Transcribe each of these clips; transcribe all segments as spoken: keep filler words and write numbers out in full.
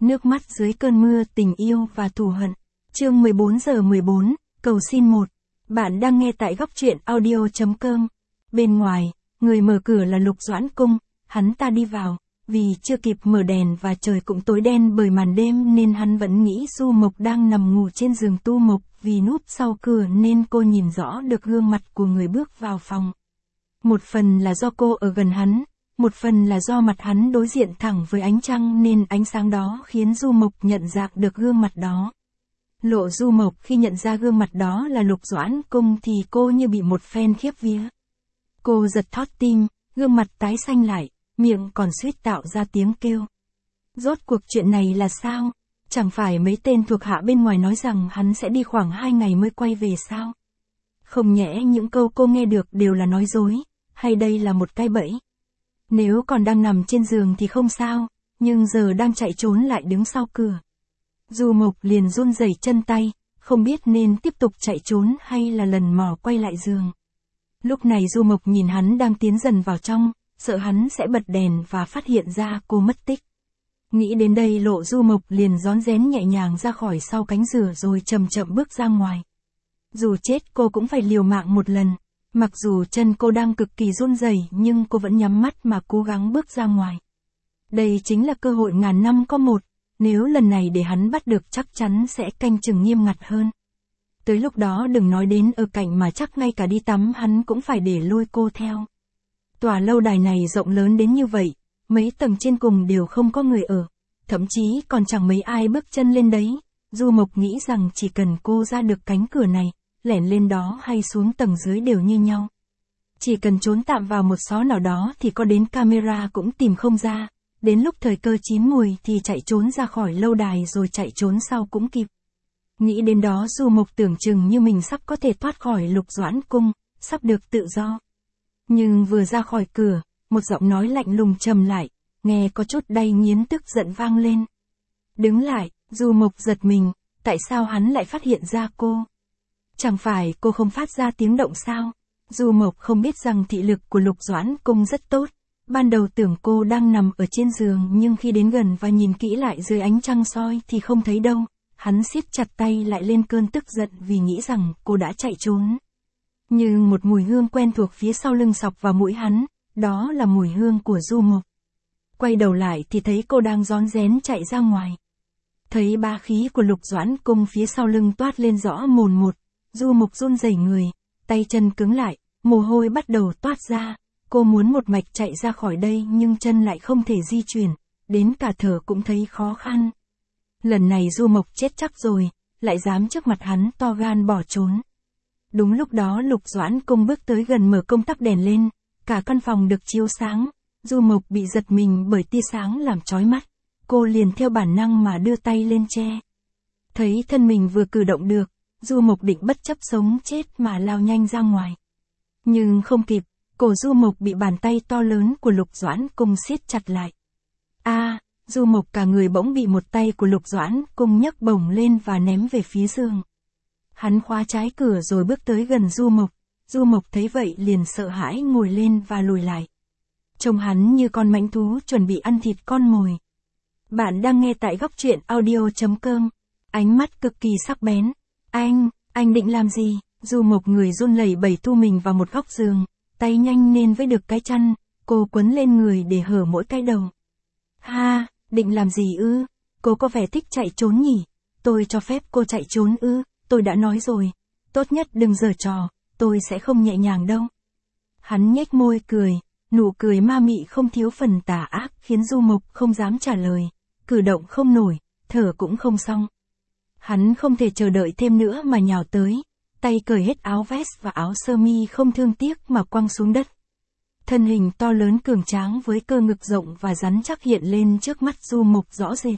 Nước mắt dưới cơn mưa tình yêu và thù hận. Chương mười bốn giờ mười bốn, cầu xin một. Bạn đang nghe tại góc truyện audio chấm com. Bên ngoài, người mở cửa là Lục Doãn Cung, hắn ta đi vào, vì chưa kịp mở đèn và trời cũng tối đen bởi màn đêm nên hắn vẫn nghĩ Du Mộc đang nằm ngủ trên giường tu mộc, vì núp sau cửa nên cô nhìn rõ được gương mặt của người bước vào phòng. Một phần là do cô ở gần hắn, một phần là do mặt hắn đối diện thẳng với ánh trăng nên ánh sáng đó khiến Du Mộc nhận dạng được gương mặt đó. Lộ Du Mộc khi nhận ra gương mặt đó là Lục Doãn Cung thì cô như bị một phen khiếp vía. Cô giật thót tim, gương mặt tái xanh lại, miệng còn suýt tạo ra tiếng kêu. Rốt cuộc chuyện này là sao? Chẳng phải mấy tên thuộc hạ bên ngoài nói rằng hắn sẽ đi khoảng hai ngày mới quay về sao? Không nhẽ những câu cô nghe được đều là nói dối, hay đây là một cái bẫy? Nếu còn đang nằm trên giường thì không sao, nhưng giờ đang chạy trốn lại đứng sau cửa. Du Mộc liền run rẩy chân tay, không biết nên tiếp tục chạy trốn hay là lần mò quay lại giường. Lúc này Du Mộc nhìn hắn đang tiến dần vào trong, sợ hắn sẽ bật đèn và phát hiện ra cô mất tích. Nghĩ đến đây Lộ Du Mộc liền rón rén nhẹ nhàng ra khỏi sau cánh cửa rồi chậm chậm bước ra ngoài. Dù chết cô cũng phải liều mạng một lần. Mặc dù chân cô đang cực kỳ run rẩy nhưng cô vẫn nhắm mắt mà cố gắng bước ra ngoài. Đây chính là cơ hội ngàn năm có một, nếu lần này để hắn bắt được chắc chắn sẽ canh chừng nghiêm ngặt hơn. Tới lúc đó đừng nói đến ở cạnh mà chắc ngay cả đi tắm hắn cũng phải để lôi cô theo. Tòa lâu đài này rộng lớn đến như vậy, mấy tầng trên cùng đều không có người ở, thậm chí còn chẳng mấy ai bước chân lên đấy. Du Mộc nghĩ rằng chỉ cần cô ra được cánh cửa này, lẻn lên đó hay xuống tầng dưới đều như nhau. Chỉ cần trốn tạm vào một xó nào đó thì có đến camera cũng tìm không ra, đến lúc thời cơ chín mùi thì chạy trốn ra khỏi lâu đài rồi chạy trốn sau cũng kịp. Nghĩ đến đó Du Mộc tưởng chừng như mình sắp có thể thoát khỏi Lục Doãn Cung, sắp được tự do. Nhưng vừa ra khỏi cửa, một giọng nói lạnh lùng trầm lại, nghe có chút đay nghiến tức giận vang lên. Đứng lại, Du Mộc giật mình, tại sao hắn lại phát hiện ra cô? Chẳng phải cô không phát ra tiếng động sao? Du Mộc không biết rằng thị lực của Lục Doãn Cung rất tốt. Ban đầu tưởng cô đang nằm ở trên giường nhưng khi đến gần và nhìn kỹ lại dưới ánh trăng soi thì không thấy đâu. Hắn siết chặt tay lại lên cơn tức giận vì nghĩ rằng cô đã chạy trốn. Nhưng một mùi hương quen thuộc phía sau lưng xộc vào mũi hắn, đó là mùi hương của Du Mộc. Quay đầu lại thì thấy cô đang rón rén chạy ra ngoài. Thấy bá khí của Lục Doãn Cung phía sau lưng toát lên rõ mồn một. Du Mộc run rẩy người, tay chân cứng lại, mồ hôi bắt đầu toát ra. Cô muốn một mạch chạy ra khỏi đây nhưng chân lại không thể di chuyển, đến cả thở cũng thấy khó khăn. Lần này Du Mộc chết chắc rồi, lại dám trước mặt hắn to gan bỏ trốn. Đúng lúc đó Lục Doãn Cung bước tới gần mở công tắc đèn lên, cả căn phòng được chiếu sáng. Du Mộc bị giật mình bởi tia sáng làm chói mắt, cô liền theo bản năng mà đưa tay lên che. Thấy thân mình vừa cử động được, Du Mộc định bất chấp sống chết mà lao nhanh ra ngoài. Nhưng không kịp, cổ Du Mộc bị bàn tay to lớn của Lục Doãn Cung siết chặt lại. A, à, Du Mộc cả người bỗng bị một tay của Lục Doãn Cung nhấc bổng lên và ném về phía giường. Hắn khóa trái cửa rồi bước tới gần Du Mộc. Du Mộc thấy vậy liền sợ hãi ngồi lên và lùi lại. Trông hắn như con mãnh thú chuẩn bị ăn thịt con mồi. Bạn đang nghe tại góc truyện audio chấm com. Ánh mắt cực kỳ sắc bén. Anh, anh định làm gì? Du Mộc người run lẩy bẩy thu mình vào một góc giường, tay nhanh nên với được cái chăn, cô quấn lên người để hở mỗi cái đầu. Ha, định làm gì ư? Cô có vẻ thích chạy trốn nhỉ? Tôi cho phép cô chạy trốn ư? Tôi đã nói rồi, tốt nhất đừng giở trò, tôi sẽ không nhẹ nhàng đâu. Hắn nhếch môi cười, nụ cười ma mị không thiếu phần tà ác khiến Du Mộc không dám trả lời, cử động không nổi, thở cũng không xong. Hắn không thể chờ đợi thêm nữa mà nhào tới, tay cởi hết áo vest và áo sơ mi không thương tiếc mà quăng xuống đất. Thân hình to lớn cường tráng với cơ ngực rộng và rắn chắc hiện lên trước mắt Du Mộc rõ rệt.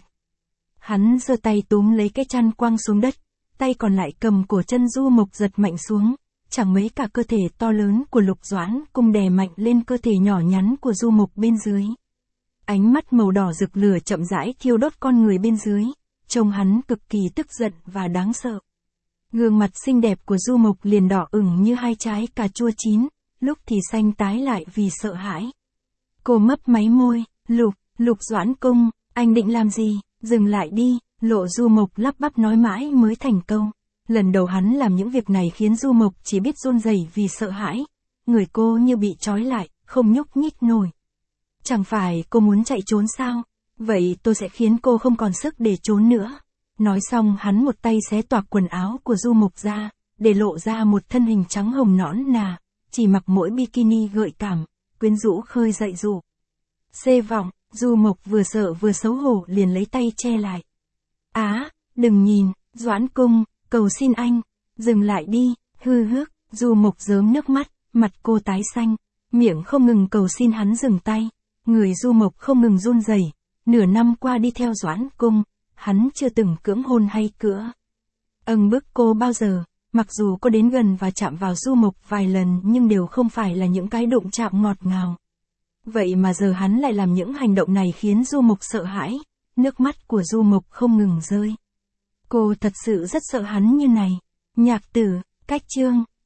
Hắn giơ tay túm lấy cái chăn quăng xuống đất, tay còn lại cầm cổ chân Du Mộc giật mạnh xuống, chẳng mấy cả cơ thể to lớn của Lục Doãn Cung đè mạnh lên cơ thể nhỏ nhắn của Du Mộc bên dưới. Ánh mắt màu đỏ rực lửa chậm rãi thiêu đốt con người bên dưới, trông hắn cực kỳ tức giận và đáng sợ. Gương mặt xinh đẹp của Du Mộc liền đỏ ửng như hai trái cà chua chín, lúc thì xanh tái lại vì sợ hãi. Cô mấp máy môi, Lục, Lục Doãn Cung, anh định làm gì? Dừng lại đi, Lộ Du Mộc lắp bắp nói mãi mới thành câu. Lần đầu hắn làm những việc này khiến Du Mộc chỉ biết run rẩy vì sợ hãi. Người cô như bị trói lại, không nhúc nhích nổi. Chẳng phải cô muốn chạy trốn sao? Vậy tôi sẽ khiến cô không còn sức để trốn nữa. Nói xong hắn một tay xé toạc quần áo của Du Mộc ra, để lộ ra một thân hình trắng hồng nõn nà, chỉ mặc mỗi bikini gợi cảm, quyến rũ khơi dậy dụ. Xê vọng, Du Mộc vừa sợ vừa xấu hổ liền lấy tay che lại. Á, đừng nhìn, Doãn Cung, cầu xin anh, dừng lại đi, hư hước, Du Mộc rớm nước mắt, mặt cô tái xanh, miệng không ngừng cầu xin hắn dừng tay. Người Du Mộc không ngừng run rẩy. Nửa năm qua đi theo Doãn Cung, hắn chưa từng cưỡng hôn hay cữa âng bức cô bao giờ. Mặc dù cô đến gần và chạm vào Du Mộc vài lần nhưng đều không phải là những cái đụng chạm ngọt ngào. Vậy mà giờ hắn lại làm những hành động này khiến Du Mộc sợ hãi, nước mắt của Du Mộc không ngừng rơi. Cô thật sự rất sợ hắn như này. Nhạc tử, cách chương.